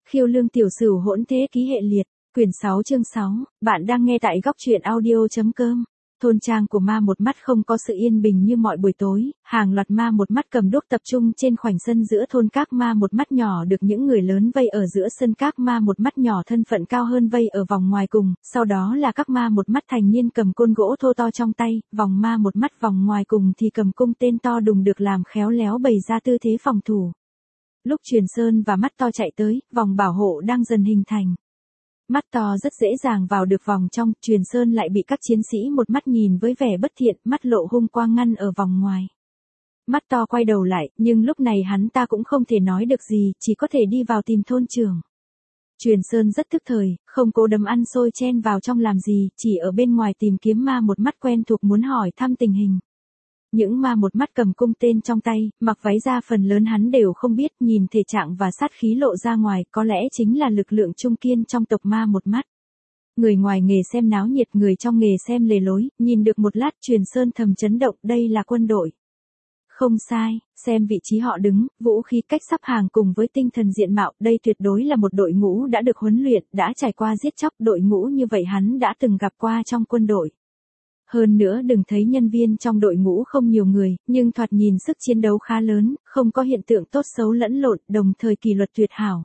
Khiêu Lương Tiểu Sửu hỗn thế ký hệ liệt, quyển 6 chương 6, bạn đang nghe tại góc truyện audio.com. Thôn trang của ma một mắt không có sự yên bình như mọi buổi tối, hàng loạt ma một mắt cầm đuốc tập trung trên khoảnh sân giữa thôn. Các ma một mắt nhỏ được những người lớn vây ở giữa sân, các ma một mắt nhỏ thân phận cao hơn vây ở vòng ngoài cùng, sau đó là các ma một mắt thành niên cầm côn gỗ thô to trong tay, vòng ma một mắt vòng ngoài cùng thì cầm cung tên to đùng được làm khéo léo bày ra tư thế phòng thủ. Lúc Truyền Sơn và Mắt To chạy tới, vòng bảo hộ đang dần hình thành. Mắt To rất dễ dàng vào được vòng trong, Truyền Sơn lại bị các chiến sĩ một mắt nhìn với vẻ bất thiện, mắt lộ hung quang ngăn ở vòng ngoài. Mắt To quay đầu lại, nhưng lúc này hắn ta cũng không thể nói được gì, chỉ có thể đi vào tìm thôn trưởng. Truyền Sơn rất thức thời, không cố đấm ăn xôi chen vào trong làm gì, chỉ ở bên ngoài tìm kiếm ma một mắt quen thuộc muốn hỏi thăm tình hình. Những ma một mắt cầm cung tên trong tay, mặc váy ra phần lớn hắn đều không biết, nhìn thể trạng và sát khí lộ ra ngoài, có lẽ chính là lực lượng trung kiên trong tộc ma một mắt. Người ngoài nghề xem náo nhiệt, người trong nghề xem lề lối, nhìn được một lát Truyền Sơn thầm chấn động, đây là quân đội. Không sai, xem vị trí họ đứng, vũ khí cách sắp hàng cùng với tinh thần diện mạo, đây tuyệt đối là một đội ngũ đã được huấn luyện, đã trải qua giết chóc, đội ngũ như vậy hắn đã từng gặp qua trong quân đội. Hơn nữa đừng thấy nhân viên trong đội ngũ không nhiều người, nhưng thoạt nhìn sức chiến đấu khá lớn, không có hiện tượng tốt xấu lẫn lộn, đồng thời kỷ luật tuyệt hảo.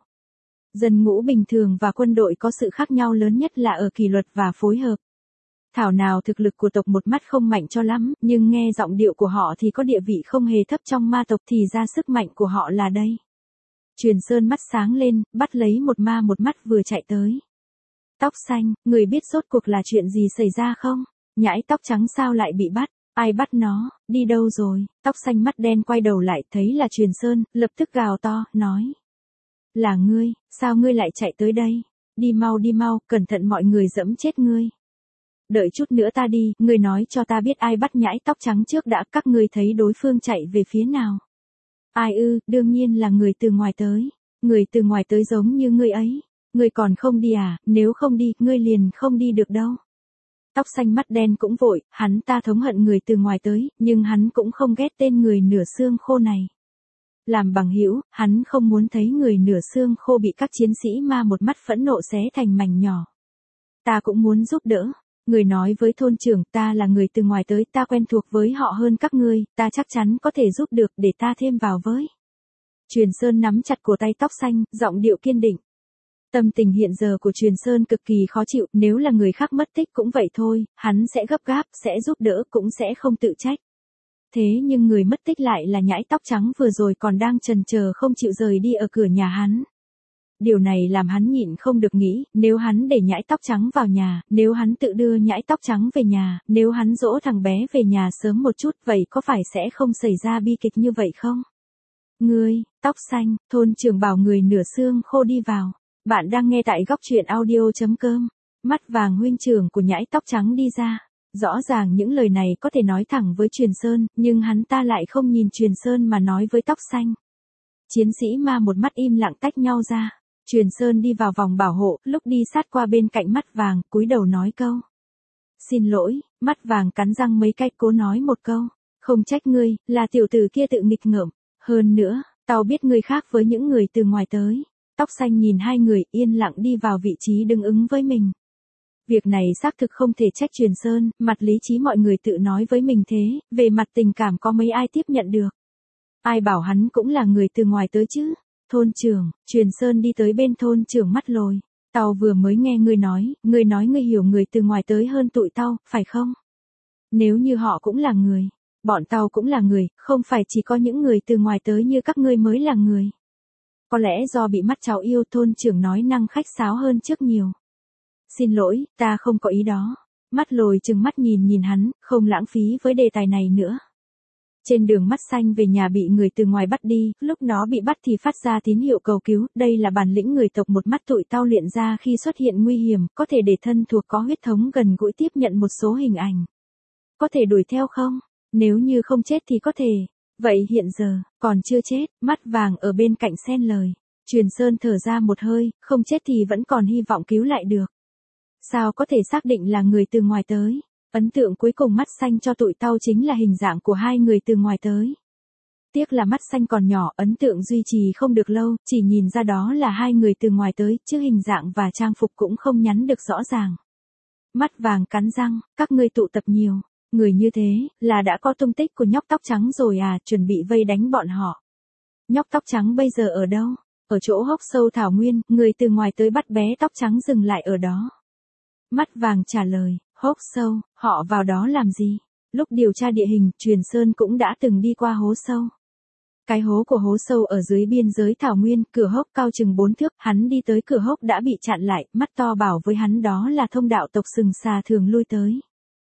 Dân ngũ bình thường và quân đội có sự khác nhau lớn nhất là ở kỷ luật và phối hợp. Thảo nào thực lực của tộc một mắt không mạnh cho lắm, nhưng nghe giọng điệu của họ thì có địa vị không hề thấp trong ma tộc, thì ra sức mạnh của họ là đây. Truyền Sơn mắt sáng lên, bắt lấy một ma một mắt vừa chạy tới. Tóc xanh, người biết rốt cuộc là chuyện gì xảy ra không? Nhãi tóc trắng sao lại bị bắt? Ai bắt nó? Đi đâu rồi? Tóc xanh mắt đen quay đầu lại thấy là Truyền Sơn, lập tức gào to, nói. Là ngươi, sao ngươi lại chạy tới đây? Đi mau, cẩn thận mọi người giẫm chết ngươi. Đợi chút nữa ta đi, ngươi nói cho ta biết ai bắt nhãi tóc trắng trước đã, các ngươi thấy đối phương chạy về phía nào? Ai ư, đương nhiên là người từ ngoài tới. Người từ ngoài tới giống như ngươi ấy. Ngươi còn không đi à, nếu không đi, ngươi liền không đi được đâu. Tóc xanh mắt đen cũng vội, hắn ta thống hận người từ ngoài tới, nhưng hắn cũng không ghét tên người nửa xương khô này. Làm bằng hữu, hắn không muốn thấy người nửa xương khô bị các chiến sĩ ma một mắt phẫn nộ xé thành mảnh nhỏ. Ta cũng muốn giúp đỡ. Người nói với thôn trưởng, ta là người từ ngoài tới, ta quen thuộc với họ hơn các ngươi, ta chắc chắn có thể giúp được, để ta thêm vào với. Truyền Sơn nắm chặt cổ tay tóc xanh, giọng điệu kiên định. Tâm tình hiện giờ của Truyền Sơn cực kỳ khó chịu, nếu là người khác mất tích cũng vậy thôi, hắn sẽ gấp gáp, sẽ giúp đỡ cũng sẽ không tự trách. Thế nhưng người mất tích lại là nhãi tóc trắng vừa rồi còn đang chần chờ không chịu rời đi ở cửa nhà hắn. Điều này làm hắn nhịn không được nghĩ, nếu hắn để nhãi tóc trắng vào nhà, nếu hắn tự đưa nhãi tóc trắng về nhà, nếu hắn dỗ thằng bé về nhà sớm một chút, vậy có phải sẽ không xảy ra bi kịch như vậy không? Ngươi, tóc xanh, thôn trưởng bảo người nửa xương khô đi vào. Bạn đang nghe tại góc truyện audio.com. Mắt vàng huynh trưởng của nhãi tóc trắng đi ra. Rõ ràng những lời này có thể nói thẳng với Truyền Sơn, nhưng hắn ta lại không nhìn Truyền Sơn mà nói với tóc xanh. Chiến sĩ ma một mắt im lặng tách nhau ra. Truyền Sơn đi vào vòng bảo hộ, lúc đi sát qua bên cạnh mắt vàng, cúi đầu nói câu. Xin lỗi, mắt vàng cắn răng mấy cái cố nói một câu. Không trách ngươi, là tiểu tử kia tự nghịch ngợm. Hơn nữa, tao biết ngươi khác với những người từ ngoài tới. Tóc xanh nhìn hai người yên lặng đi vào vị trí đứng ứng với mình. Việc này xác thực không thể trách Truyền Sơn, mặt lý trí mọi người tự nói với mình thế, về mặt tình cảm có mấy ai tiếp nhận được. Ai bảo hắn cũng là người từ ngoài tới chứ. Thôn trưởng, Truyền Sơn đi tới bên thôn trưởng mắt lồi. Tao vừa mới nghe ngươi nói ngươi hiểu người từ ngoài tới hơn tụi tao, phải không? Nếu như họ cũng là người, bọn tao cũng là người, không phải chỉ có những người từ ngoài tới như các ngươi mới là người. Có lẽ do bị mắt cháu yêu, thôn trưởng nói năng khách sáo hơn trước nhiều. Xin lỗi, ta không có ý đó. Mắt lồi trừng mắt nhìn hắn, không lãng phí với đề tài này nữa. Trên đường mắt xanh về nhà bị người từ ngoài bắt đi, lúc nó bị bắt thì phát ra tín hiệu cầu cứu, đây là bản lĩnh người tộc một mắt tụi tao luyện ra khi xuất hiện nguy hiểm, có thể để thân thuộc có huyết thống gần gũi tiếp nhận một số hình ảnh. Có thể đuổi theo không? Nếu như không chết thì có thể. Vậy hiện giờ, còn chưa chết, mắt vàng ở bên cạnh xen lời. Truyền Sơn thở ra một hơi, không chết thì vẫn còn hy vọng cứu lại được. Sao có thể xác định là người từ ngoài tới? Ấn tượng cuối cùng mắt xanh cho tụi tao chính là hình dạng của hai người từ ngoài tới. Tiếc là mắt xanh còn nhỏ, ấn tượng duy trì không được lâu, chỉ nhìn ra đó là hai người từ ngoài tới, chứ hình dạng và trang phục cũng không nhắn được rõ ràng. Mắt vàng cắn răng, các ngươi tụ tập nhiều, người như thế, là đã có tung tích của nhóc tóc trắng rồi à, chuẩn bị vây đánh bọn họ. Nhóc tóc trắng bây giờ ở đâu? Ở chỗ hốc sâu thảo nguyên, người từ ngoài tới bắt bé tóc trắng dừng lại ở đó. Mắt vàng trả lời, hốc sâu, họ vào đó làm gì? Lúc điều tra địa hình, Truyền Sơn cũng đã từng đi qua hố sâu. Cái hố của hố sâu ở dưới biên giới thảo nguyên, cửa hốc cao chừng 4 thước, hắn đi tới cửa hốc đã bị chặn lại, mắt to bảo với hắn đó là thông đạo tộc sừng xà thường lui tới.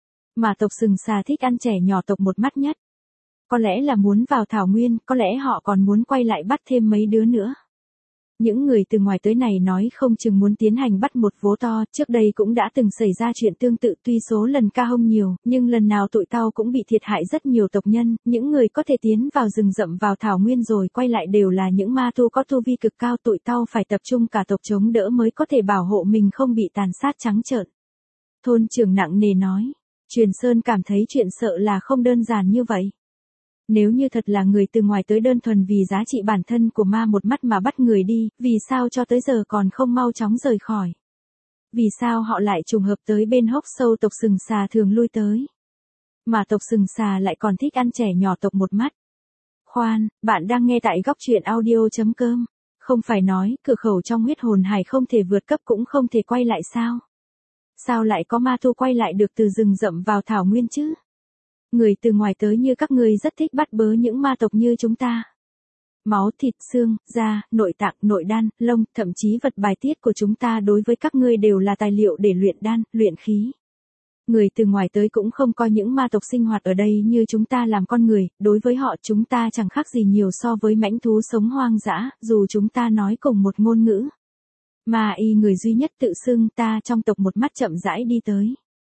Mà tộc sừng xà thích ăn trẻ nhỏ tộc một mắt nhất. Có lẽ là muốn vào thảo nguyên, có lẽ họ còn muốn quay lại bắt thêm mấy đứa nữa. Những người từ ngoài tới này nói không chừng muốn tiến hành bắt một vố to, trước đây cũng đã từng xảy ra chuyện tương tự, tuy số lần ca hông nhiều, nhưng lần nào tụi tao cũng bị thiệt hại rất nhiều tộc nhân, những người có thể tiến vào rừng rậm vào thảo nguyên rồi quay lại đều là những ma tu có tu vi cực cao, tụi tao phải tập trung cả tộc chống đỡ mới có thể bảo hộ mình không bị tàn sát trắng trợn. Thôn trưởng nặng nề nói, Truyền Sơn cảm thấy chuyện sợ là không đơn giản như vậy. Nếu như thật là người từ ngoài tới đơn thuần vì giá trị bản thân của ma một mắt mà bắt người đi, vì sao cho tới giờ còn không mau chóng rời khỏi? Vì sao họ lại trùng hợp tới bên hốc sâu tộc sừng xà thường lui tới? Mà tộc sừng xà lại còn thích ăn trẻ nhỏ tộc một mắt. Khoan, bạn đang nghe tại góc truyện audio.com. Không phải nói, cửa khẩu trong huyết hồn hải không thể vượt cấp cũng không thể quay lại sao? Sao lại có ma tu quay lại được từ rừng rậm vào thảo nguyên chứ? Người từ ngoài tới như các ngươi rất thích bắt bớ những ma tộc như chúng ta. Máu, thịt, xương, da, nội tạng, nội đan, lông, thậm chí vật bài tiết của chúng ta đối với các ngươi đều là tài liệu để luyện đan, luyện khí. Người từ ngoài tới cũng không coi những ma tộc sinh hoạt ở đây như chúng ta làm con người, đối với họ chúng ta chẳng khác gì nhiều so với mãnh thú sống hoang dã, dù chúng ta nói cùng một ngôn ngữ. Ma y người duy nhất tự xưng ta trong tộc một mắt chậm rãi đi tới.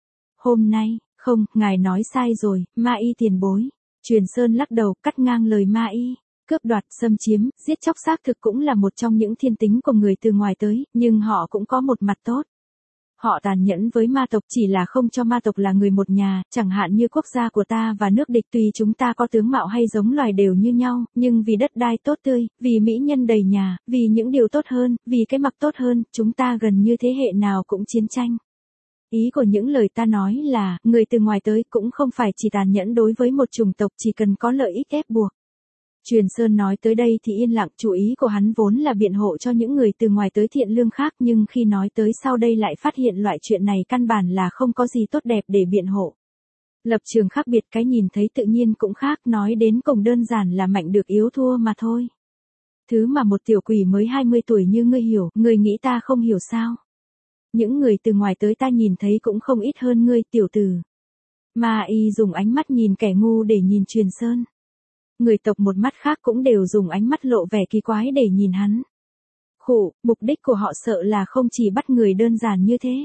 Hôm nay, không, ngài nói sai rồi, ma y tiền bối. Truyền Sơn lắc đầu, cắt ngang lời ma y. Cướp đoạt, xâm chiếm, giết chóc xác thực cũng là một trong những thiên tính của người từ ngoài tới, nhưng họ cũng có một mặt tốt. Họ tàn nhẫn với ma tộc chỉ là không cho ma tộc là người một nhà, chẳng hạn như quốc gia của ta và nước địch tùy chúng ta có tướng mạo hay giống loài đều như nhau, nhưng vì đất đai tốt tươi, vì mỹ nhân đầy nhà, vì những điều tốt hơn, vì cái mặc tốt hơn, chúng ta gần như thế hệ nào cũng chiến tranh. Ý của những lời ta nói là, người từ ngoài tới cũng không phải chỉ tàn nhẫn đối với một chủng tộc chỉ cần có lợi ích ép buộc. Truyền Sơn nói tới đây thì yên lặng, chủ ý của hắn vốn là biện hộ cho những người từ ngoài tới thiện lương khác, nhưng khi nói tới sau đây lại phát hiện loại chuyện này căn bản là không có gì tốt đẹp để biện hộ. Lập trường khác biệt, cái nhìn thấy tự nhiên cũng khác, nói đến cùng đơn giản là mạnh được yếu thua mà thôi. Thứ mà một tiểu quỷ mới 20 tuổi như ngươi hiểu, ngươi nghĩ ta không hiểu sao? Những người từ ngoài tới ta nhìn thấy cũng không ít hơn ngươi, tiểu tử. Ma y dùng ánh mắt nhìn kẻ ngu để nhìn Truyền Sơn. Người tộc một mắt khác cũng đều dùng ánh mắt lộ vẻ kỳ quái để nhìn hắn. Khụ, mục đích của họ sợ là không chỉ bắt người đơn giản như thế.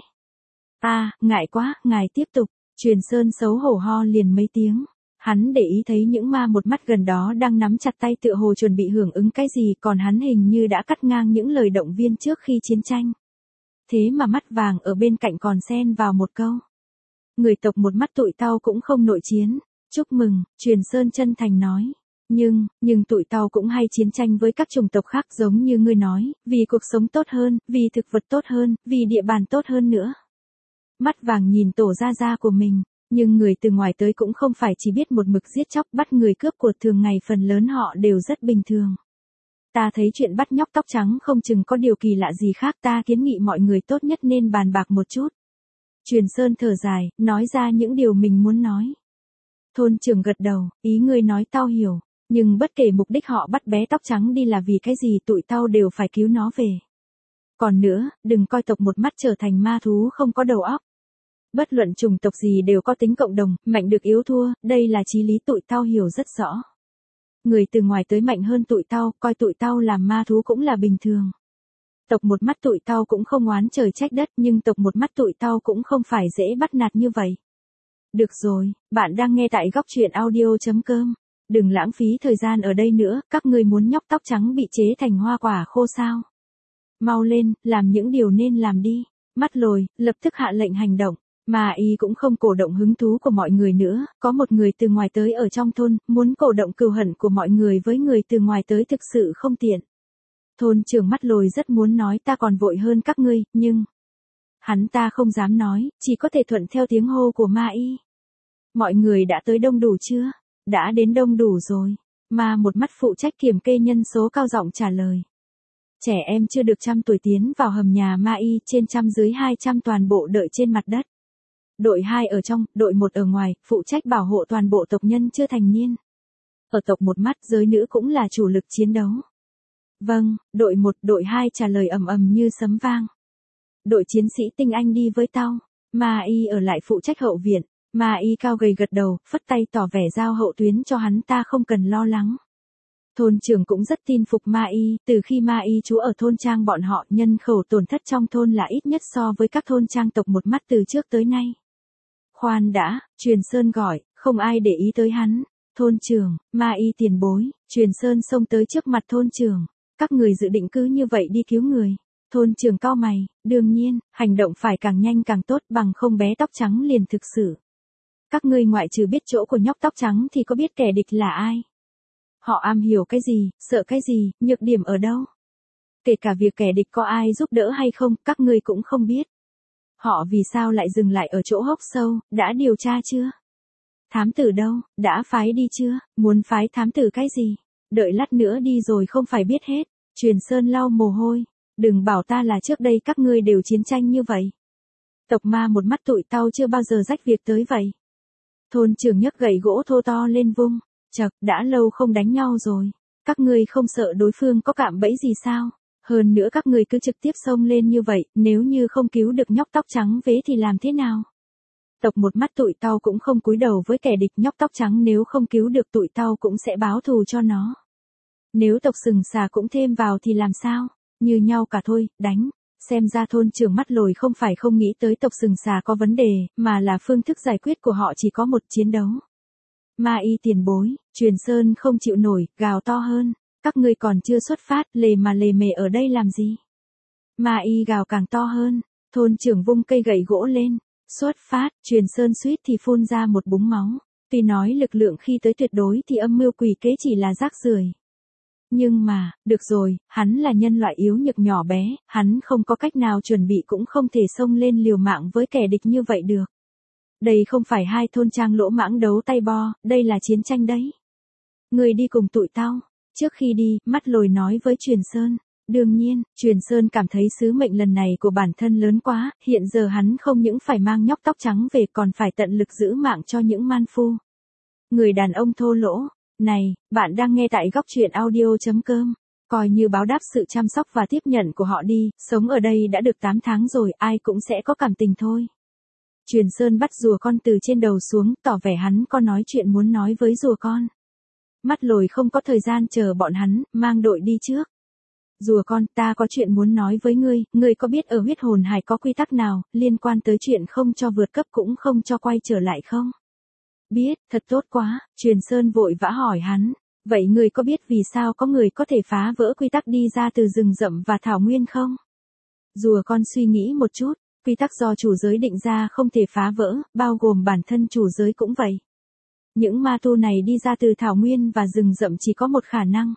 Ngại quá, ngài tiếp tục. Truyền Sơn xấu hổ ho liền mấy tiếng. Hắn để ý thấy những ma một mắt gần đó đang nắm chặt tay tựa hồ chuẩn bị hưởng ứng cái gì, còn hắn hình như đã cắt ngang những lời động viên trước khi chiến tranh. Thế mà mắt vàng ở bên cạnh còn xen vào một câu. Người tộc một mắt tụi tao cũng không nội chiến. Chúc mừng, Truyền Sơn chân thành nói. Nhưng tụi tao cũng hay chiến tranh với các chủng tộc khác giống như ngươi nói, vì cuộc sống tốt hơn, vì thực vật tốt hơn, vì địa bàn tốt hơn nữa. Mắt vàng nhìn tổ gia của mình, nhưng người từ ngoài tới cũng không phải chỉ biết một mực giết chóc bắt người cướp của thường ngày, phần lớn họ đều rất bình thường. Ta thấy chuyện bắt nhóc tóc trắng không chừng có điều kỳ lạ gì khác, ta kiến nghị mọi người tốt nhất nên bàn bạc một chút. Truyền Sơn thở dài, nói ra những điều mình muốn nói. Thôn trưởng gật đầu, ý ngươi nói tao hiểu, nhưng bất kể mục đích họ bắt bé tóc trắng đi là vì cái gì tụi tao đều phải cứu nó về. Còn nữa, đừng coi tộc một mắt trở thành ma thú không có đầu óc. Bất luận chủng tộc gì đều có tính cộng đồng, mạnh được yếu thua, đây là chí lý tụi tao hiểu rất rõ. Người từ ngoài tới mạnh hơn tụi tao, coi tụi tao làm ma thú cũng là bình thường. Tộc một mắt tụi tao cũng không oán trời trách đất, nhưng tộc một mắt tụi tao cũng không phải dễ bắt nạt như vậy. Được rồi, bạn đang nghe tại góc truyện audio.com. Đừng lãng phí thời gian ở đây nữa, các ngươi muốn nhóc tóc trắng bị chế thành hoa quả khô sao? Mau lên, làm những điều nên làm đi. Mắt lồi, lập tức hạ lệnh hành động. Ma y cũng không cổ động hứng thú của mọi người nữa, có một người từ ngoài tới ở trong thôn, muốn cổ động cừu hận của mọi người với người từ ngoài tới thực sự không tiện. Thôn trưởng mắt lồi rất muốn nói ta còn vội hơn các ngươi, nhưng hắn ta không dám nói, chỉ có thể thuận theo tiếng hô của ma y. Mọi người đã tới đông đủ chưa? Đã đến đông đủ rồi. Ma một mắt phụ trách kiểm kê nhân số cao giọng trả lời. Trẻ em chưa được 100 tuổi tiến vào hầm nhà ma y, trên 100 dưới 200 toàn bộ đợi trên mặt đất. Đội 2 ở trong, đội 1 ở ngoài, phụ trách bảo hộ toàn bộ tộc nhân chưa thành niên. Ở tộc một mắt giới nữ cũng là chủ lực chiến đấu. Vâng, đội 1, đội 2 trả lời ầm ầm như sấm vang. Đội chiến sĩ tinh anh đi với tao, Ma y ở lại phụ trách hậu viện. Ma y cao gầy gật đầu, phất tay tỏ vẻ giao hậu tuyến cho hắn ta không cần lo lắng. Thôn trưởng cũng rất tin phục Ma y, từ khi Ma y trú ở thôn trang bọn họ, nhân khẩu tổn thất trong thôn là ít nhất so với các thôn trang tộc một mắt từ trước tới nay. Khoan đã, Truyền Sơn gọi, không ai để ý tới hắn. Thôn trưởng, Ma y tiền bối, Truyền Sơn xông tới trước mặt thôn trưởng. Các người dự định cứ như vậy đi cứu người. Thôn trưởng cau mày, đương nhiên, hành động phải càng nhanh càng tốt, bằng không bé tóc trắng liền thực sự. Các ngươi ngoại trừ biết chỗ của nhóc tóc trắng thì có biết kẻ địch là ai? Họ am hiểu cái gì, sợ cái gì, nhược điểm ở đâu? Kể cả việc kẻ địch có ai giúp đỡ hay không, các ngươi cũng không biết. Họ vì sao lại dừng lại ở chỗ hốc sâu, đã điều tra chưa? Thám tử đâu, đã phái đi chưa, muốn phái thám tử cái gì? Đợi lát nữa đi rồi không phải biết hết. Truyền Sơn lau mồ hôi. Đừng bảo ta là trước đây các ngươi đều chiến tranh như vậy. Tộc ma một mắt tụi tao chưa bao giờ rách việc tới vậy. Thôn trưởng nhấc gậy gỗ thô to lên vung. Chậc, đã lâu không đánh nhau rồi. Các ngươi không sợ đối phương có cạm bẫy gì sao? Hơn nữa các ngươi cứ trực tiếp xông lên như vậy, nếu như không cứu được nhóc tóc trắng vế thì làm thế nào? Tộc một mắt tụi tao cũng không cúi đầu với kẻ địch, nhóc tóc trắng nếu không cứu được tụi tao cũng sẽ báo thù cho nó. Nếu tộc sừng xà cũng thêm vào thì làm sao? Như nhau cả thôi, đánh. Xem ra thôn trưởng mắt lồi không phải không nghĩ tới tộc sừng xà có vấn đề, mà là phương thức giải quyết của họ chỉ có một, chiến đấu. Ma y tiền bối, Truyền Sơn không chịu nổi, gào to hơn. Các ngươi còn chưa xuất phát, lề mề ở đây làm gì? Ma y gào càng to hơn. Thôn trưởng vung cây gậy gỗ lên. Xuất phát, Truyền Sơn suýt thì phun ra một búng máu. Tuy nói lực lượng khi tới tuyệt đối thì âm mưu quỷ kế chỉ là rác rưởi. Nhưng mà, được rồi, hắn là nhân loại yếu nhược nhỏ bé, hắn không có cách nào chuẩn bị cũng không thể xông lên liều mạng với kẻ địch như vậy được. Đây không phải hai thôn trang lỗ mãng đấu tay bo, đây là chiến tranh đấy. Người đi cùng tụi tao. Trước khi đi, mắt lồi nói với Truyền Sơn. Đương nhiên, Truyền Sơn cảm thấy sứ mệnh lần này của bản thân lớn quá, hiện giờ hắn không những phải mang nhóc tóc trắng về còn phải tận lực giữ mạng cho những man phu. Người đàn ông thô lỗ. Này, bạn đang nghe tại góc truyện audio.com. Coi như báo đáp sự chăm sóc và tiếp nhận của họ đi, sống ở đây đã được 8 tháng rồi, ai cũng sẽ có cảm tình thôi. Truyền Sơn bắt rùa con từ trên đầu xuống, tỏ vẻ hắn có nói chuyện muốn nói với rùa con. Mắt lồi không có thời gian chờ bọn hắn, mang đội đi trước. Rùa con, ta có chuyện muốn nói với ngươi có biết ở huyết hồn hải có quy tắc nào, liên quan tới chuyện không cho vượt cấp cũng không cho quay trở lại không? Biết, thật tốt quá, Truyền Sơn vội vã hỏi hắn. Vậy ngươi có biết vì sao có người có thể phá vỡ quy tắc đi ra từ rừng rậm và thảo nguyên không? Rùa con suy nghĩ một chút, quy tắc do chủ giới định ra không thể phá vỡ, bao gồm bản thân chủ giới cũng vậy. Những ma tu này đi ra từ thảo nguyên và rừng rậm chỉ có một khả năng.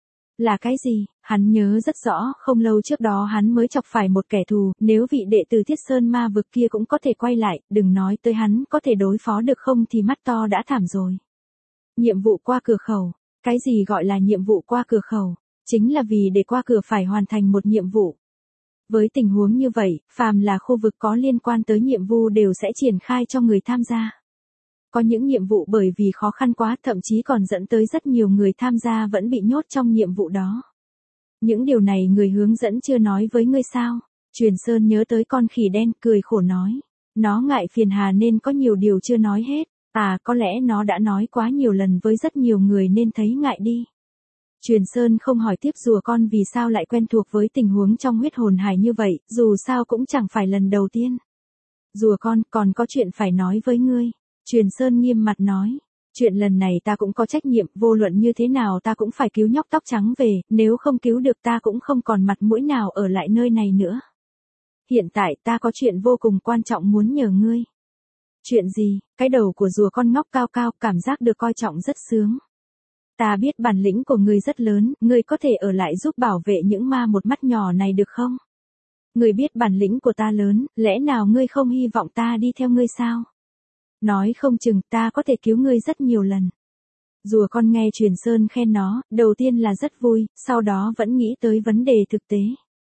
Là cái gì? Hắn nhớ rất rõ, không lâu trước đó hắn mới chọc phải một kẻ thù, nếu vị đệ tử Thiết Sơn ma vực kia cũng có thể quay lại, đừng nói tới hắn có thể đối phó được không thì mắt to đã thảm rồi. Nhiệm vụ qua cửa khẩu. Cái gì gọi là nhiệm vụ qua cửa khẩu? Chính là vì để qua cửa phải hoàn thành một nhiệm vụ. Với tình huống như vậy, phàm là khu vực có liên quan tới nhiệm vụ đều sẽ triển khai cho người tham gia. Có những nhiệm vụ bởi vì khó khăn quá, thậm chí còn dẫn tới rất nhiều người tham gia vẫn bị nhốt trong nhiệm vụ đó. Những điều này người hướng dẫn chưa nói với ngươi sao? Truyền Sơn nhớ tới con khỉ đen, cười khổ nói. Nó ngại phiền hà nên có nhiều điều chưa nói hết. À, có lẽ nó đã nói quá nhiều lần với rất nhiều người nên thấy ngại đi. Truyền Sơn không hỏi tiếp rùa con vì sao lại quen thuộc với tình huống trong huyết hồn hải như vậy, dù sao cũng chẳng phải lần đầu tiên. Rùa con, còn có chuyện phải nói với ngươi. Truyền Sơn nghiêm mặt nói. Chuyện lần này ta cũng có trách nhiệm, vô luận như thế nào ta cũng phải cứu nhóc tóc trắng về, nếu không cứu được ta cũng không còn mặt mũi nào ở lại nơi này nữa. Hiện tại ta có chuyện vô cùng quan trọng muốn nhờ ngươi. Chuyện gì? Cái đầu của rùa con ngóc cao cao, cảm giác được coi trọng rất sướng. Ta biết bản lĩnh của ngươi rất lớn, ngươi có thể ở lại giúp bảo vệ những ma một mắt nhỏ này được không? Ngươi biết bản lĩnh của ta lớn, lẽ nào ngươi không hy vọng ta đi theo ngươi sao? Nói không chừng ta có thể cứu ngươi rất nhiều lần. Rùa con nghe Truyền Sơn khen nó, đầu tiên là rất vui, sau đó vẫn nghĩ tới vấn đề thực tế.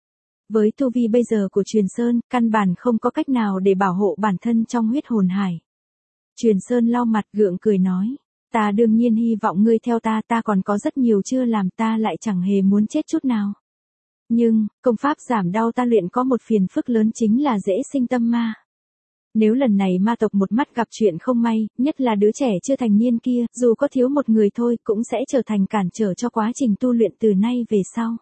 Với tu vi bây giờ của Truyền Sơn, căn bản không có cách nào để bảo hộ bản thân trong huyết hồn hải. Truyền Sơn lau mặt gượng cười nói, ta đương nhiên hy vọng ngươi theo ta, ta còn có rất nhiều chưa làm, ta lại chẳng hề muốn chết chút nào. Nhưng, công pháp giảm đau ta luyện có một phiền phức lớn chính là dễ sinh tâm ma. Nếu lần này ma tộc một mắt gặp chuyện không may, nhất là đứa trẻ chưa thành niên kia, dù có thiếu một người thôi cũng sẽ trở thành cản trở cho quá trình tu luyện từ nay về sau.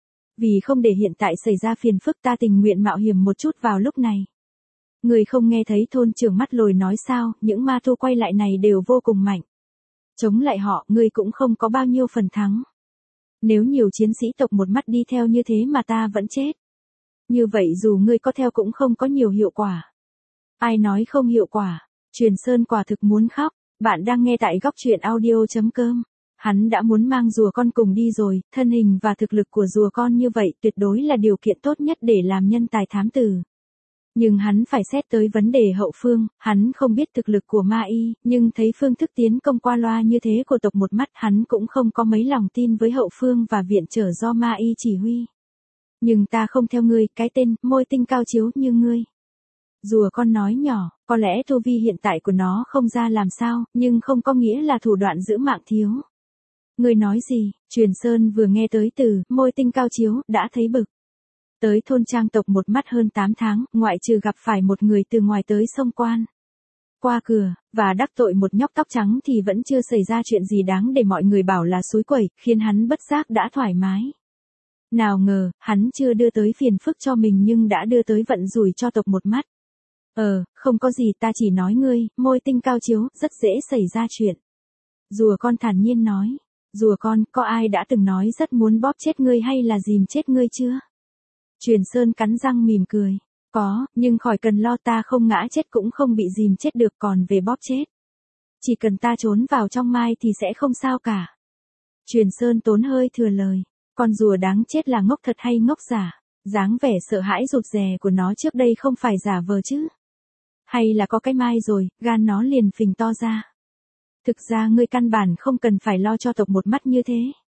Vì không để hiện tại xảy ra phiền phức ta tình nguyện mạo hiểm một chút vào lúc này. Người không nghe thấy thôn trưởng mắt lồi nói sao, những ma thu quay lại này đều vô cùng mạnh. Chống lại họ, ngươi cũng không có bao nhiêu phần thắng. Nếu nhiều chiến sĩ tộc một mắt đi theo như thế mà ta vẫn chết. Như vậy dù ngươi có theo cũng không có nhiều hiệu quả. Ai nói không hiệu quả? Truyền Sơn quả thực muốn khóc. Bạn đang nghe tại góc truyện audio.com. Hắn đã muốn mang rùa con cùng đi rồi, thân hình và thực lực của rùa con như vậy tuyệt đối là điều kiện tốt nhất để làm nhân tài thám tử. Nhưng hắn phải xét tới vấn đề hậu phương, hắn không biết thực lực của ma y, nhưng thấy phương thức tiến công qua loa như thế của tộc một mắt hắn cũng không có mấy lòng tin với hậu phương và viện trở do ma y chỉ huy. Nhưng ta không theo ngươi, cái tên, môi tinh cao chiếu như ngươi. Rùa con nói nhỏ, có lẽ tu vi hiện tại của nó không ra làm sao, nhưng không có nghĩa là thủ đoạn giữ mạng thiếu. Ngươi nói gì? Truyền Sơn vừa nghe tới từ, môi tinh cao chiếu, đã thấy bực. Tới thôn trang tộc một mắt hơn 8 tháng, ngoại trừ gặp phải một người từ ngoài tới sông quan. Qua cửa, và đắc tội một nhóc tóc trắng thì vẫn chưa xảy ra chuyện gì đáng để mọi người bảo là xúi quẩy, khiến hắn bất giác đã thoải mái. Nào ngờ, hắn chưa đưa tới phiền phức cho mình nhưng đã đưa tới vận rủi cho tộc một mắt. Không có gì, ta chỉ nói ngươi, môi tinh cao chiếu, rất dễ xảy ra chuyện. Rùa con thản nhiên nói, rùa con, có ai đã từng nói rất muốn bóp chết ngươi hay là dìm chết ngươi chưa? Truyền Sơn cắn răng mỉm cười, có, nhưng khỏi cần lo, ta không ngã chết cũng không bị dìm chết được, còn về bóp chết. Chỉ cần ta trốn vào trong mai thì sẽ không sao cả. Truyền Sơn tốn hơi thừa lời, con rùa đáng chết là ngốc thật hay ngốc giả? Dáng vẻ sợ hãi rụt rè của nó trước đây không phải giả vờ chứ? Hay là có cái mai rồi, gan nó liền phình to ra? Thực ra ngươi căn bản không cần phải lo cho tộc một mắt như thế.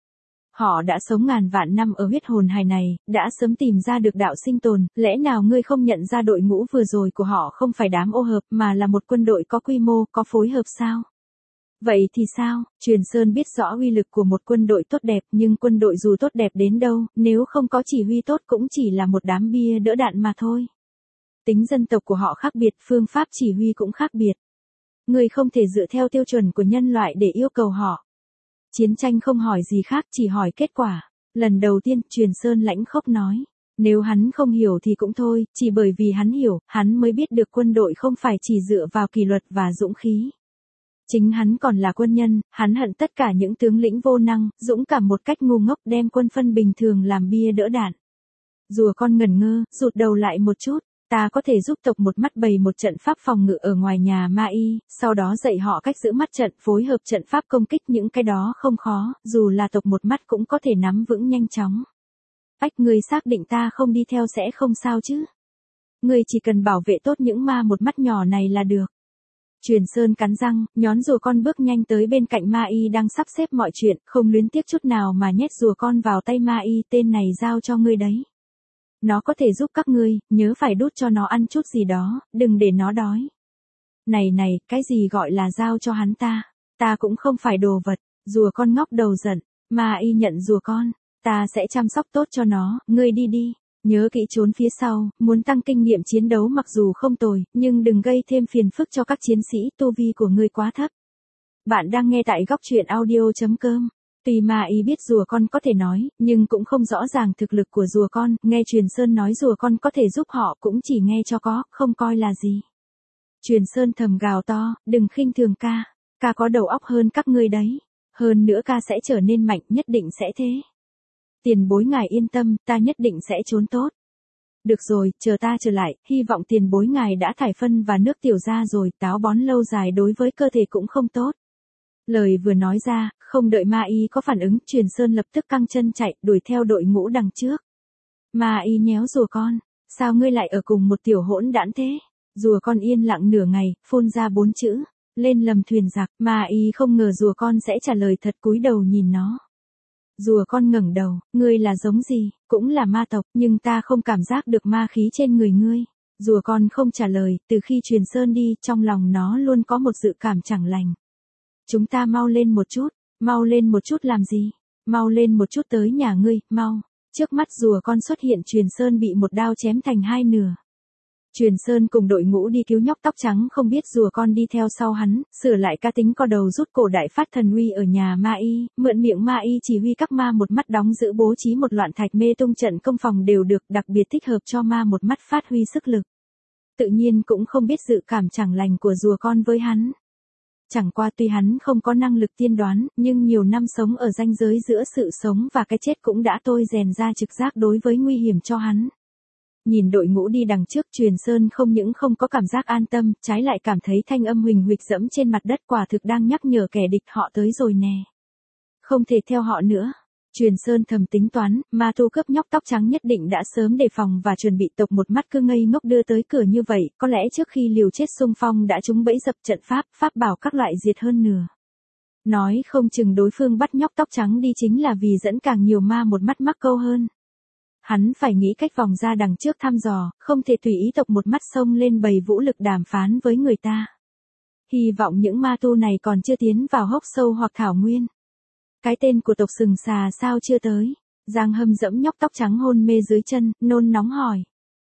Họ đã sống ngàn vạn năm ở huyết hồn hài này, đã sớm tìm ra được đạo sinh tồn, lẽ nào ngươi không nhận ra đội ngũ vừa rồi của họ không phải đám ô hợp mà là một quân đội có quy mô, có phối hợp sao? Vậy thì sao? Truyền Sơn biết rõ uy lực của một quân đội tốt đẹp, nhưng quân đội dù tốt đẹp đến đâu, nếu không có chỉ huy tốt cũng chỉ là một đám bia đỡ đạn mà thôi. Tính dân tộc của họ khác biệt, phương pháp chỉ huy cũng khác biệt. Người không thể dựa theo tiêu chuẩn của nhân loại để yêu cầu họ. Chiến tranh không hỏi gì khác, chỉ hỏi kết quả. Lần đầu tiên, Truyền Sơn lãnh khốc nói. Nếu hắn không hiểu thì cũng thôi, chỉ bởi vì hắn hiểu, hắn mới biết được quân đội không phải chỉ dựa vào kỷ luật và dũng khí. Chính hắn còn là quân nhân, hắn hận tất cả những tướng lĩnh vô năng, dũng cảm một cách ngu ngốc đem quân phân bình thường làm bia đỡ đạn. Rùa con ngẩn ngơ, rụt đầu lại một chút. Ta có thể giúp tộc một mắt bày một trận pháp phòng ngự ở ngoài nhà ma y, sau đó dạy họ cách giữ mắt trận, phối hợp trận pháp công kích, những cái đó không khó, dù là tộc một mắt cũng có thể nắm vững nhanh chóng. Ách, ngươi xác định ta không đi theo sẽ không sao chứ? Ngươi chỉ cần bảo vệ tốt những ma một mắt nhỏ này là được. Truyền Sơn cắn răng, nhón rùa con bước nhanh tới bên cạnh ma y đang sắp xếp mọi chuyện, không luyến tiếc chút nào mà nhét rùa con vào tay ma y, tên này giao cho ngươi đấy. Nó có thể giúp các ngươi, nhớ phải đút cho nó ăn chút gì đó, đừng để nó đói. Này, cái gì gọi là giao cho hắn ta? Ta cũng không phải đồ vật. Rùa con ngóc đầu giận, ma y nhận rùa con, ta sẽ chăm sóc tốt cho nó, ngươi đi. Nhớ kỹ trốn phía sau, muốn tăng kinh nghiệm chiến đấu mặc dù không tồi, nhưng đừng gây thêm phiền phức cho các chiến sĩ, tu vi của ngươi quá thấp. Bạn đang nghe tại góc truyện audio.com. Tuy ma y biết rùa con có thể nói, nhưng cũng không rõ ràng thực lực của rùa con, nghe Truyền Sơn nói rùa con có thể giúp họ cũng chỉ nghe cho có, không coi là gì. Truyền Sơn thầm gào to, đừng khinh thường ca có đầu óc hơn các ngươi đấy. Hơn nữa ca sẽ trở nên mạnh, nhất định sẽ thế. Tiền bối ngài yên tâm, ta nhất định sẽ trốn tốt. Được rồi, chờ ta trở lại, hy vọng tiền bối ngài đã thải phân và nước tiểu ra rồi, táo bón lâu dài đối với cơ thể cũng không tốt. Lời vừa nói ra, không đợi Ma Y có phản ứng, Truyền Sơn lập tức căng chân chạy, đuổi theo đội ngũ đằng trước. Ma Y nhéo rùa con, sao ngươi lại ở cùng một tiểu hỗn đản thế? Rùa con yên lặng nửa ngày, phun ra 4 chữ, lên lầm thuyền giặc. Ma Y không ngờ rùa con sẽ trả lời thật, cúi đầu nhìn nó. Rùa con ngẩng đầu, ngươi là giống gì, cũng là ma tộc, nhưng ta không cảm giác được ma khí trên người ngươi. Rùa con không trả lời, từ khi Truyền Sơn đi, trong lòng nó luôn có một dự cảm chẳng lành. Chúng ta mau lên một chút làm gì? Mau lên một chút tới nhà ngươi, mau. Trước mắt rùa con xuất hiện, Truyền Sơn bị một đao chém thành 2 nửa. Truyền Sơn cùng đội ngũ đi cứu nhóc tóc trắng, không biết rùa con đi theo sau hắn, sửa lại cá tính co đầu rút cổ đại phát thần uy ở nhà Ma Y, mượn miệng Ma Y chỉ huy các ma một mắt đóng giữ, bố trí một loạn thạch mê tung trận công phòng đều được, đặc biệt thích hợp cho ma một mắt phát huy sức lực. Tự nhiên cũng không biết dự cảm chẳng lành của rùa con với hắn. Chẳng qua tuy hắn không có năng lực tiên đoán, nhưng nhiều năm sống ở ranh giới giữa sự sống và cái chết cũng đã tôi rèn ra trực giác đối với nguy hiểm cho hắn. Nhìn đội ngũ đi đằng trước, Truyền Sơn không những không có cảm giác an tâm, trái lại cảm thấy thanh âm huỳnh huỵch dẫm trên mặt đất quả thực đang nhắc nhở kẻ địch họ tới rồi nè. Không thể theo họ nữa. Truyền Sơn thầm tính toán, ma tu cướp nhóc tóc trắng nhất định đã sớm đề phòng và chuẩn bị, tộc một mắt cứ ngây ngốc đưa tới cửa như vậy, có lẽ trước khi liều chết xung phong đã trúng bẫy dập trận pháp bảo các loại diệt hơn nửa. Nói không chừng đối phương bắt nhóc tóc trắng đi chính là vì dẫn càng nhiều ma một mắt mắc câu hơn. Hắn phải nghĩ cách vòng ra đằng trước thăm dò, không thể tùy ý tộc một mắt xông lên bày vũ lực đàm phán với người ta. Hy vọng những ma tu này còn chưa tiến vào hốc sâu hoặc thảo nguyên. Cái tên của tộc sừng xà sao chưa tới? Giang Hâm dẫm nhóc tóc trắng hôn mê dưới chân, nôn nóng hỏi.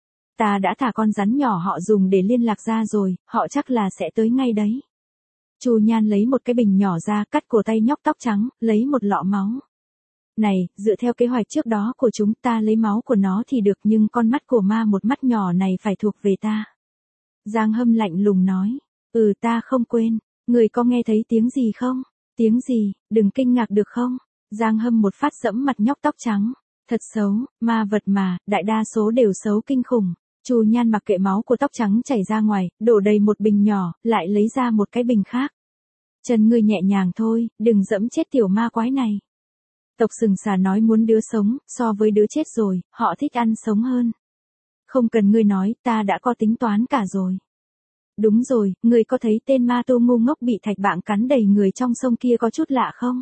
Ta đã thả con rắn nhỏ họ dùng để liên lạc ra rồi, họ chắc là sẽ tới ngay đấy. Chu Nhan lấy một cái bình nhỏ ra, cắt cổ tay nhóc tóc trắng, lấy một lọ máu. Này, dựa theo kế hoạch trước đó của chúng ta lấy máu của nó thì được, nhưng con mắt của ma một mắt nhỏ này phải thuộc về ta. Giang Hâm lạnh lùng nói. Ta không quên, người có nghe thấy tiếng gì không? Tiếng gì, đừng kinh ngạc được không? Giang Hâm một phát dẫm mặt nhóc tóc trắng. Thật xấu, ma vật mà, đại đa số đều xấu kinh khủng. Chu Nhan mặc kệ máu của tóc trắng chảy ra ngoài, đổ đầy một bình nhỏ, lại lấy ra một cái bình khác. Chân ngươi nhẹ nhàng thôi, đừng dẫm chết tiểu ma quái này. Tộc sừng xà nói muốn đứa sống, so với đứa chết rồi, họ thích ăn sống hơn. Không cần ngươi nói, ta đã có tính toán cả rồi. Đúng rồi, ngươi có thấy tên ma tu ngu ngốc bị thạch bạng cắn đầy người trong sông kia có chút lạ không?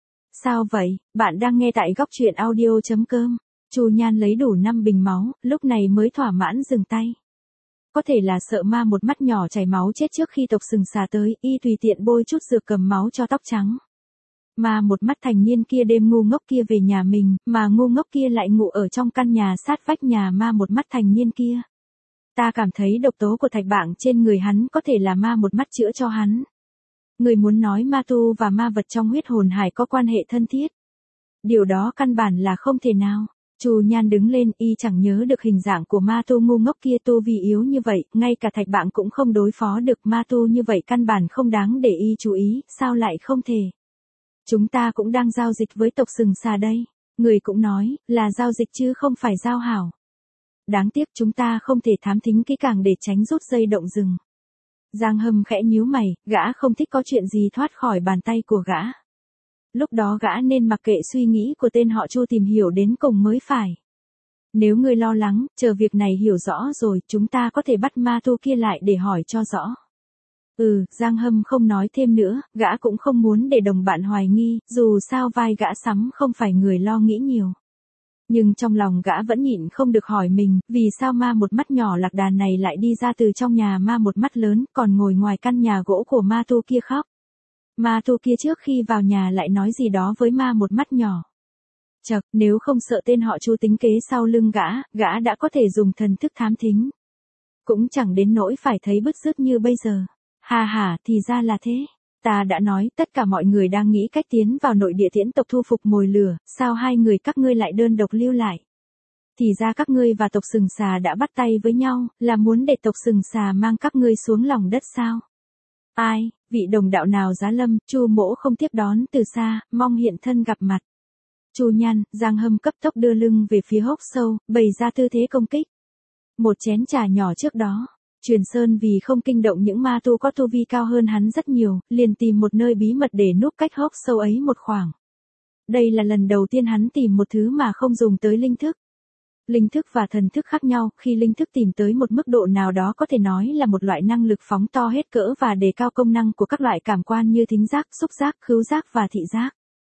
Sao vậy, bạn đang nghe tại góc truyện audio.com. Chu Nhan lấy đủ 5 bình máu, lúc này mới thỏa mãn dừng tay. Có thể là sợ ma một mắt nhỏ chảy máu chết trước khi tộc sừng xà tới, y tùy tiện bôi chút dược cầm máu cho tóc trắng. Mà một mắt thành niên kia đêm ngu ngốc kia về nhà mình, mà ngu ngốc kia lại ngủ ở trong căn nhà sát vách nhà ma một mắt thành niên kia. Ta cảm thấy độc tố của thạch bạng trên người hắn có thể là ma một mắt chữa cho hắn. Người muốn nói ma tu và ma vật trong huyết hồn hải có quan hệ thân thiết. Điều đó căn bản là không thể nào. Chu Nhan đứng lên, y chẳng nhớ được hình dạng của ma tu ngu ngốc kia, tu vì yếu như vậy, ngay cả thạch bạng cũng không đối phó được, ma tu như vậy căn bản không đáng để y chú ý, sao lại không thể. Chúng ta cũng đang giao dịch với tộc sừng xà đây. Người cũng nói, là giao dịch chứ không phải giao hảo. Đáng tiếc chúng ta không thể thám thính kỹ càng để tránh rút dây động rừng. Giang Hâm khẽ nhíu mày, gã không thích có chuyện gì thoát khỏi bàn tay của gã. Lúc đó gã nên mặc kệ suy nghĩ của tên họ Chu tìm hiểu đến cùng mới phải. Nếu ngươi lo lắng, chờ việc này hiểu rõ rồi, chúng ta có thể bắt ma tu kia lại để hỏi cho rõ. Giang Hâm không nói thêm nữa, gã cũng không muốn để đồng bạn hoài nghi, dù sao vai gã sắm không phải người lo nghĩ nhiều. Nhưng trong lòng gã vẫn nhịn không được hỏi mình, vì sao ma một mắt nhỏ lạc đàn này lại đi ra từ trong nhà ma một mắt lớn, còn ngồi ngoài căn nhà gỗ của ma tu kia khóc. Ma tu kia trước khi vào nhà lại nói gì đó với ma một mắt nhỏ. Chậc, nếu không sợ tên họ Chu tính kế sau lưng gã đã có thể dùng thần thức thám thính. Cũng chẳng đến nỗi phải thấy bứt rứt như bây giờ. Thì ra là thế. Ta đã nói, tất cả mọi người đang nghĩ cách tiến vào nội địa Tiễn tộc thu phục mồi lửa, sao hai người các ngươi lại đơn độc lưu lại? Thì ra các ngươi và tộc sừng xà đã bắt tay với nhau, là muốn để tộc sừng xà mang các ngươi xuống lòng đất sao? Ai, vị đồng đạo nào giá lâm, Chu Mỗ không tiếp đón từ xa, mong hiện thân gặp mặt. Chu Nhan, Giang Hâm cấp tốc đưa lưng về phía hốc sâu, bày ra tư thế công kích. Một chén trà nhỏ trước đó, Truyền Sơn vì không kinh động những ma tu có tu vi cao hơn hắn rất nhiều, liền tìm một nơi bí mật để núp cách hốc sâu ấy một khoảng. Đây là lần đầu tiên hắn tìm một thứ mà không dùng tới linh thức. Linh thức và thần thức khác nhau, khi linh thức tìm tới một mức độ nào đó có thể nói là một loại năng lực phóng to hết cỡ và đề cao công năng của các loại cảm quan như thính giác, xúc giác, khứu giác và thị giác.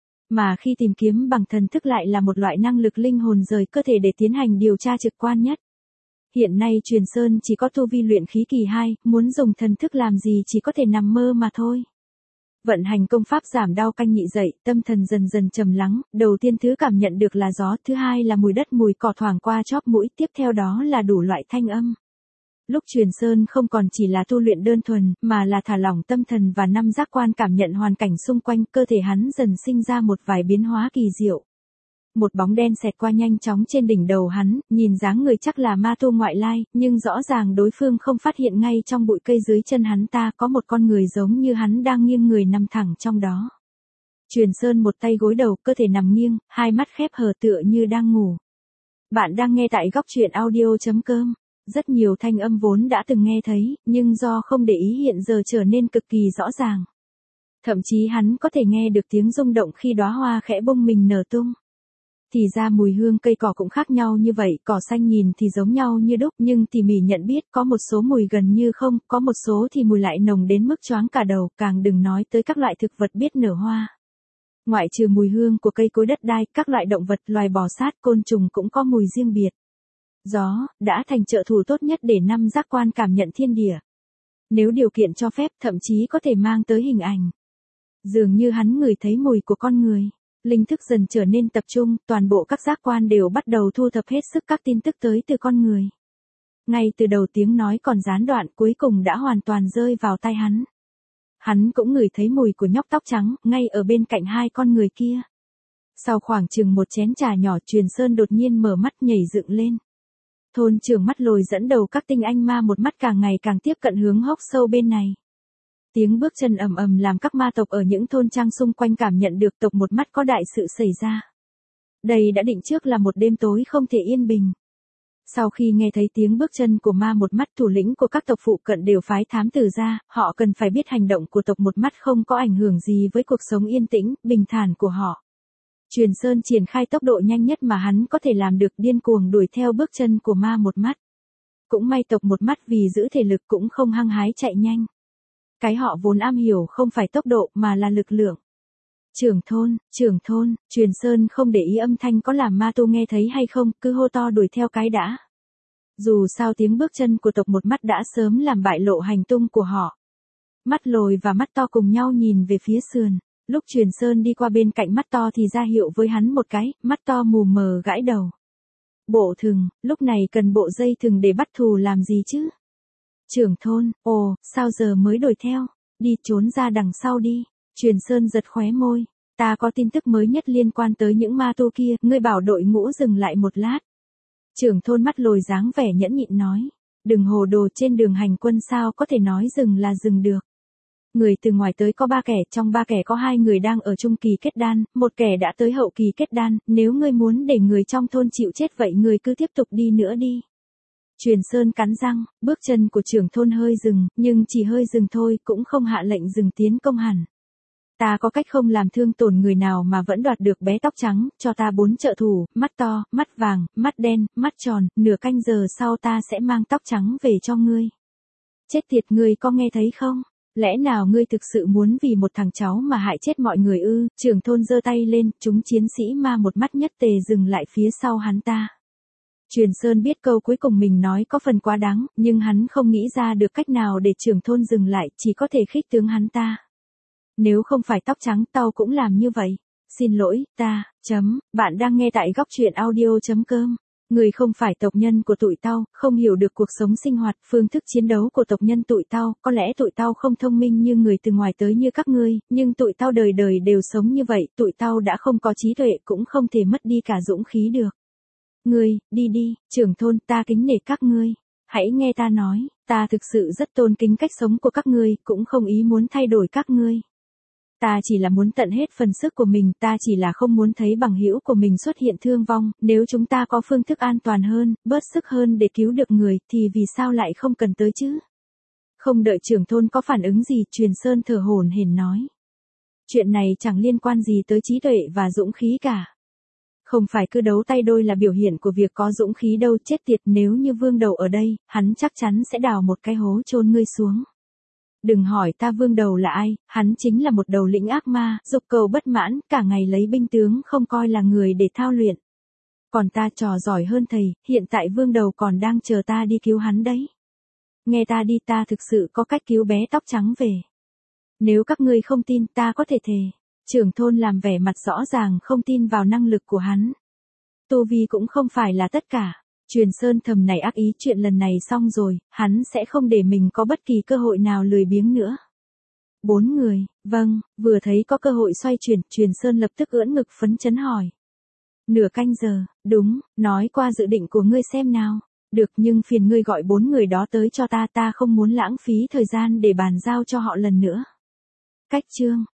Mà khi tìm kiếm bằng thần thức lại là một loại năng lực linh hồn rời cơ thể để tiến hành điều tra trực quan nhất. Hiện nay Truyền Sơn chỉ có tu vi luyện khí kỳ 2, muốn dùng thần thức làm gì chỉ có thể nằm mơ mà thôi. Vận hành công pháp giảm đau canh nhị dậy, tâm thần dần dần trầm lắng, đầu tiên thứ cảm nhận được là gió, thứ hai là mùi đất mùi cỏ thoảng qua chóp mũi, tiếp theo đó là đủ loại thanh âm. Lúc Truyền Sơn không còn chỉ là tu luyện đơn thuần, mà là thả lỏng tâm thần và năm giác quan cảm nhận hoàn cảnh xung quanh, cơ thể hắn dần sinh ra một vài biến hóa kỳ diệu. Một bóng đen xẹt qua nhanh chóng trên đỉnh đầu hắn, nhìn dáng người chắc là ma tu ngoại lai, nhưng rõ ràng đối phương không phát hiện ngay trong bụi cây dưới chân hắn ta có một con người giống như hắn đang nghiêng người nằm thẳng trong đó. Truyền Sơn một tay gối đầu, cơ thể nằm nghiêng, hai mắt khép hờ tựa như đang ngủ. Bạn đang nghe tại góc truyện audio.com. Rất nhiều thanh âm vốn đã từng nghe thấy, nhưng do không để ý hiện giờ trở nên cực kỳ rõ ràng. Thậm chí hắn có thể nghe được tiếng rung động khi đóa hoa khẽ bung mình nở tung. Thì ra mùi hương cây cỏ cũng khác nhau như vậy, cỏ xanh nhìn thì giống nhau như đúc, nhưng tỉ mỉ nhận biết có một số mùi gần như không, có một số thì mùi lại nồng đến mức choáng cả đầu, càng đừng nói tới các loại thực vật biết nở hoa. Ngoại trừ mùi hương của cây cối đất đai, các loại động vật, loài bò sát, côn trùng cũng có mùi riêng biệt. Gió đã thành trợ thủ tốt nhất để năm giác quan cảm nhận thiên địa. Nếu điều kiện cho phép, thậm chí có thể mang tới hình ảnh. Dường như hắn ngửi thấy mùi của con người. Linh thức dần trở nên tập trung, toàn bộ các giác quan đều bắt đầu thu thập hết sức các tin tức tới từ con người. Ngay từ đầu tiếng nói còn gián đoạn, cuối cùng đã hoàn toàn rơi vào tai hắn. Hắn cũng ngửi thấy mùi của nhóc tóc trắng, ngay ở bên cạnh hai con người kia. Sau khoảng chừng một chén trà nhỏ, Truyền Sơn đột nhiên mở mắt nhảy dựng lên. Thôn trưởng mắt lồi dẫn đầu các tinh anh ma một mắt càng ngày càng tiếp cận hướng hốc sâu bên này. Tiếng bước chân ầm ầm làm các ma tộc ở những thôn trang xung quanh cảm nhận được tộc một mắt có đại sự xảy ra. Đây đã định trước là một đêm tối không thể yên bình. Sau khi nghe thấy tiếng bước chân của ma một mắt, thủ lĩnh của các tộc phụ cận đều phái thám tử ra, họ cần phải biết hành động của tộc một mắt không có ảnh hưởng gì với cuộc sống yên tĩnh, bình thản của họ. Truyền Sơn triển khai tốc độ nhanh nhất mà hắn có thể làm được, điên cuồng đuổi theo bước chân của ma một mắt. Cũng may tộc một mắt vì giữ thể lực cũng không hăng hái chạy nhanh. Cái họ vốn am hiểu không phải tốc độ mà là lực lượng. Trưởng thôn, Truyền Sơn không để ý âm thanh có làm ma tu nghe thấy hay không, cứ hô to đuổi theo cái đã. Dù sao tiếng bước chân của tộc một mắt đã sớm làm bại lộ hành tung của họ. Mắt lồi và mắt to cùng nhau nhìn về phía sườn. Lúc Truyền Sơn đi qua bên cạnh mắt to thì ra hiệu với hắn một cái, mắt to mù mờ gãi đầu. Bộ thừng, lúc này cần bộ dây thừng để bắt thù làm gì chứ? Trưởng thôn, ồ, sao giờ mới đuổi theo? Đi trốn ra đằng sau đi. Truyền Sơn giật khóe môi. Ta có tin tức mới nhất liên quan tới những ma tu kia, ngươi bảo đội ngũ dừng lại một lát. Trưởng thôn mắt lồi dáng vẻ nhẫn nhịn nói. Đừng hồ đồ, trên đường hành quân sao có thể nói dừng là dừng được. Người từ ngoài tới có 3 kẻ, trong 3 kẻ có 2 người đang ở trung kỳ kết đan, một kẻ đã tới hậu kỳ kết đan, nếu ngươi muốn để người trong thôn chịu chết vậy ngươi cứ tiếp tục đi nữa đi. Truyền Sơn cắn răng, bước chân của trưởng thôn hơi dừng, nhưng chỉ hơi dừng thôi, cũng không hạ lệnh dừng tiến công hẳn. Ta có cách không làm thương tổn người nào mà vẫn đoạt được bé tóc trắng, cho ta 4 trợ thủ, mắt to, mắt vàng, mắt đen, mắt tròn, nửa canh giờ sau ta sẽ mang tóc trắng về cho ngươi. Chết tiệt, ngươi có nghe thấy không? Lẽ nào ngươi thực sự muốn vì một thằng cháu mà hại chết mọi người ư? Trưởng thôn giơ tay lên, chúng chiến sĩ ma một mắt nhất tề dừng lại phía sau hắn ta. Truyền Sơn biết câu cuối cùng mình nói có phần quá đáng, nhưng hắn không nghĩ ra được cách nào để trưởng thôn dừng lại, chỉ có thể khích tướng hắn ta. Nếu không phải tóc trắng tao cũng làm như vậy. Xin lỗi, bạn đang nghe tại góc truyện audio.com. Người không phải tộc nhân của tụi tao, không hiểu được cuộc sống sinh hoạt, phương thức chiến đấu của tộc nhân tụi tao, có lẽ tụi tao không thông minh như người từ ngoài tới như các ngươi, nhưng tụi tao đời đời đều sống như vậy, tụi tao đã không có trí tuệ cũng không thể mất đi cả dũng khí được. Ngươi, đi, trưởng thôn, ta kính nể các ngươi. Hãy nghe ta nói, ta thực sự rất tôn kính cách sống của các ngươi, cũng không ý muốn thay đổi các ngươi. Ta chỉ là muốn tận hết phần sức của mình, ta chỉ là không muốn thấy bằng hữu của mình xuất hiện thương vong, nếu chúng ta có phương thức an toàn hơn, bớt sức hơn để cứu được người, thì vì sao lại không cần tới chứ? Không đợi trưởng thôn có phản ứng gì, Truyền Sơn thở hổn hển nói. Chuyện này chẳng liên quan gì tới trí tuệ và dũng khí cả. Không phải cứ đấu tay đôi là biểu hiện của việc có dũng khí đâu, chết tiệt, nếu như Vương Đầu ở đây, hắn chắc chắn sẽ đào một cái hố chôn ngươi xuống. Đừng hỏi ta Vương Đầu là ai, hắn chính là một đầu lĩnh ác ma, dục cầu bất mãn, cả ngày lấy binh tướng không coi là người để thao luyện. Còn ta trò giỏi hơn thầy, hiện tại Vương Đầu còn đang chờ ta đi cứu hắn đấy. Nghe ta đi, ta thực sự có cách cứu bé tóc trắng về. Nếu các ngươi không tin, ta có thể thề. Trưởng thôn làm vẻ mặt rõ ràng không tin vào năng lực của hắn. Tu vi cũng không phải là tất cả. Truyền Sơn thầm nảy ác ý, chuyện lần này xong rồi, hắn sẽ không để mình có bất kỳ cơ hội nào lười biếng nữa. 4 người, vâng, vừa thấy có cơ hội xoay chuyển, Truyền Sơn lập tức ưỡn ngực phấn chấn hỏi. Nửa canh giờ, đúng, nói qua dự định của ngươi xem nào. Được, nhưng phiền ngươi gọi 4 người đó tới cho ta, ta không muốn lãng phí thời gian để bàn giao cho họ lần nữa. Cách chương